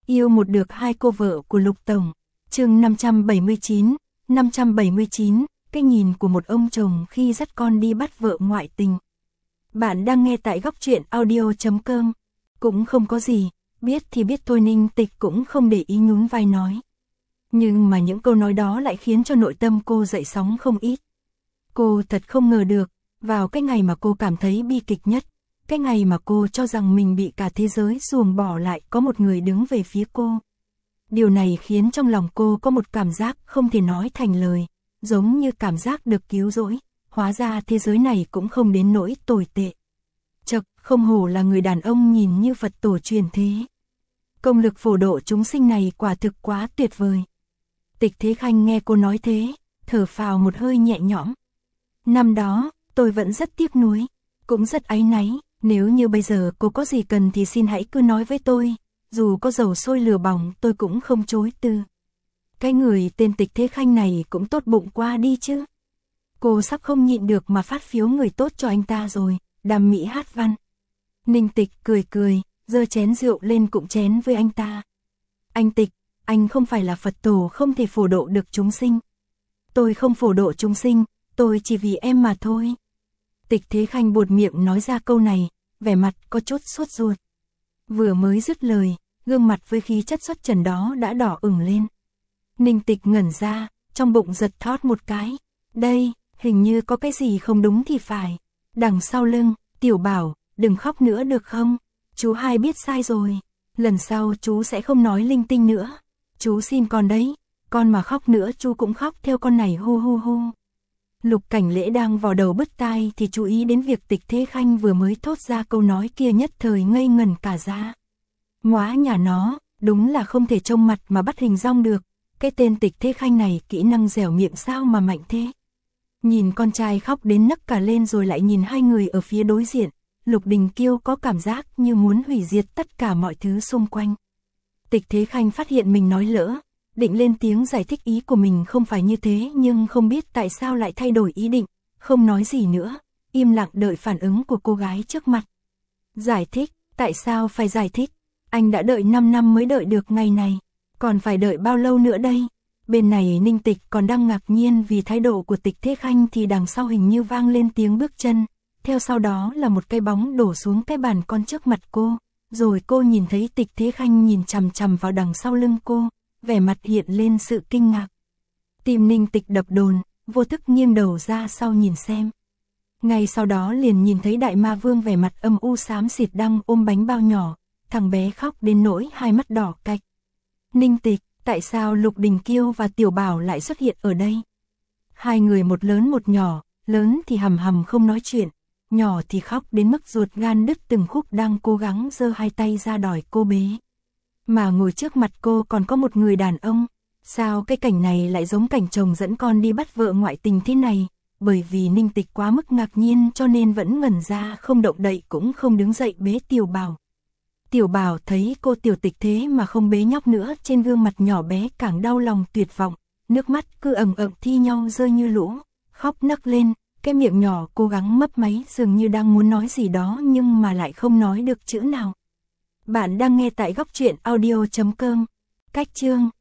Yêu một được hai cô vợ của Lục Tổng. Chương 579, cái nhìn của một ông chồng khi dắt con đi bắt vợ ngoại tình. Bạn đang nghe tại Góc Truyện Audio.com. Cũng không có gì, biết thì biết thôi, Ninh Tịch cũng không để ý, nhún vai nói. Nhưng mà những câu nói đó lại khiến cho nội tâm cô dậy sóng không ít. Cô thật không ngờ được, vào cái ngày mà cô cảm thấy bi kịch nhất, cái ngày mà cô cho rằng mình bị cả thế giới ruồng bỏ, lại có một người đứng về phía cô. Điều này khiến trong lòng cô có một cảm giác không thể nói thành lời, giống như cảm giác được cứu rỗi, hóa ra thế giới này cũng không đến nỗi tồi tệ. Chậc, không hổ là người đàn ông nhìn như Phật tổ truyền thế. Công lực phổ độ chúng sinh này quả thực quá tuyệt vời. Tịch Thế Khanh nghe cô nói thế, thở phào một hơi nhẹ nhõm. Năm đó, tôi vẫn rất tiếc nuối, cũng rất áy náy, nếu như bây giờ cô có gì cần thì xin hãy cứ nói với tôi, dù có dầu sôi lửa bỏng tôi cũng không chối từ. Cái người tên Tịch Thế Khanh này cũng tốt bụng qua đi chứ. Cô sắp không nhịn được mà phát phiếu người tốt cho anh ta rồi, đam mỹ hát văn. Ninh Tịch cười cười, giơ chén rượu lên cụng chén với anh ta. Anh Tịch, anh không phải là Phật tổ không thể phổ độ được chúng sinh. Tôi không phổ độ chúng sinh, tôi chỉ vì em mà thôi. Tịch Thế Khanh buột miệng nói ra câu này, vẻ mặt có chút sốt ruột. Vừa mới dứt lời, gương mặt với khí chất xuất trần đó đã đỏ ửng lên. Ninh Tịch ngẩn ra, trong bụng giật thót một cái. Đây, hình như có cái gì không đúng thì phải. Đằng sau lưng, Tiểu Bảo, đừng khóc nữa được không? Chú hai biết sai rồi. Lần sau chú sẽ không nói linh tinh nữa. Chú xin con đấy. Con mà khóc nữa chú cũng khóc theo con này, hu hu hu. Lục Cảnh Lễ đang vò đầu bứt tai thì chú ý đến việc Tịch Thế Khanh vừa mới thốt ra câu nói kia, nhất thời ngây ngẩn cả ra. Móa nhà nó, đúng là không thể trông mặt mà bắt hình dong được. Cái tên Tịch Thế Khanh này kỹ năng dẻo miệng sao mà mạnh thế. Nhìn con trai khóc đến nấc cả lên rồi lại nhìn hai người ở phía đối diện, Lục Đình Kiêu có cảm giác như muốn hủy diệt tất cả mọi thứ xung quanh. Tịch Thế Khanh phát hiện mình nói lỡ, định lên tiếng giải thích ý của mình không phải như thế, nhưng không biết tại sao lại thay đổi ý định, không nói gì nữa, im lặng đợi phản ứng của cô gái trước mặt. Giải thích, tại sao phải giải thích? Anh đã đợi 5 năm mới đợi được ngày này, còn phải đợi bao lâu nữa đây? Bên này Ninh Tịch còn đang ngạc nhiên vì thái độ của Tịch Thế Khanh thì đằng sau hình như vang lên tiếng bước chân, theo sau đó là một cái bóng đổ xuống cái bàn con trước mặt cô, rồi cô nhìn thấy Tịch Thế Khanh nhìn chằm chằm vào đằng sau lưng cô, vẻ mặt hiện lên sự kinh ngạc. Tim Ninh Tịch đập đồn, vô thức nghiêng đầu ra sau nhìn xem. Ngay sau đó liền nhìn thấy Đại Ma Vương vẻ mặt âm u xám xịt đang ôm bánh bao nhỏ, thằng bé khóc đến nỗi hai mắt đỏ cạch. Ninh Tịch, tại sao Lục Đình Kiêu và Tiểu Bảo lại xuất hiện ở đây? Hai người một lớn một nhỏ, lớn thì hầm hầm không nói chuyện, nhỏ thì khóc đến mức ruột gan đứt từng khúc, đang cố gắng giơ hai tay ra đòi cô bế. Mà ngồi trước mặt cô còn có một người đàn ông. Sao cái cảnh này lại giống cảnh chồng dẫn con đi bắt vợ ngoại tình thế này? Bởi vì Ninh Tịch quá mức ngạc nhiên cho nên vẫn ngẩn ra không động đậy cũng không đứng dậy bế Tiểu Bảo. Tiểu Bảo thấy cô Tiểu Tịch thế mà không bế nhóc nữa, trên gương mặt nhỏ bé càng đau lòng tuyệt vọng, nước mắt cứ ầm ầm thi nhau rơi như lũ, khóc nấc lên, cái miệng nhỏ cố gắng mấp máy dường như đang muốn nói gì đó nhưng mà lại không nói được chữ nào. Bạn đang nghe tại Góc Truyện Audio.com. Cách chương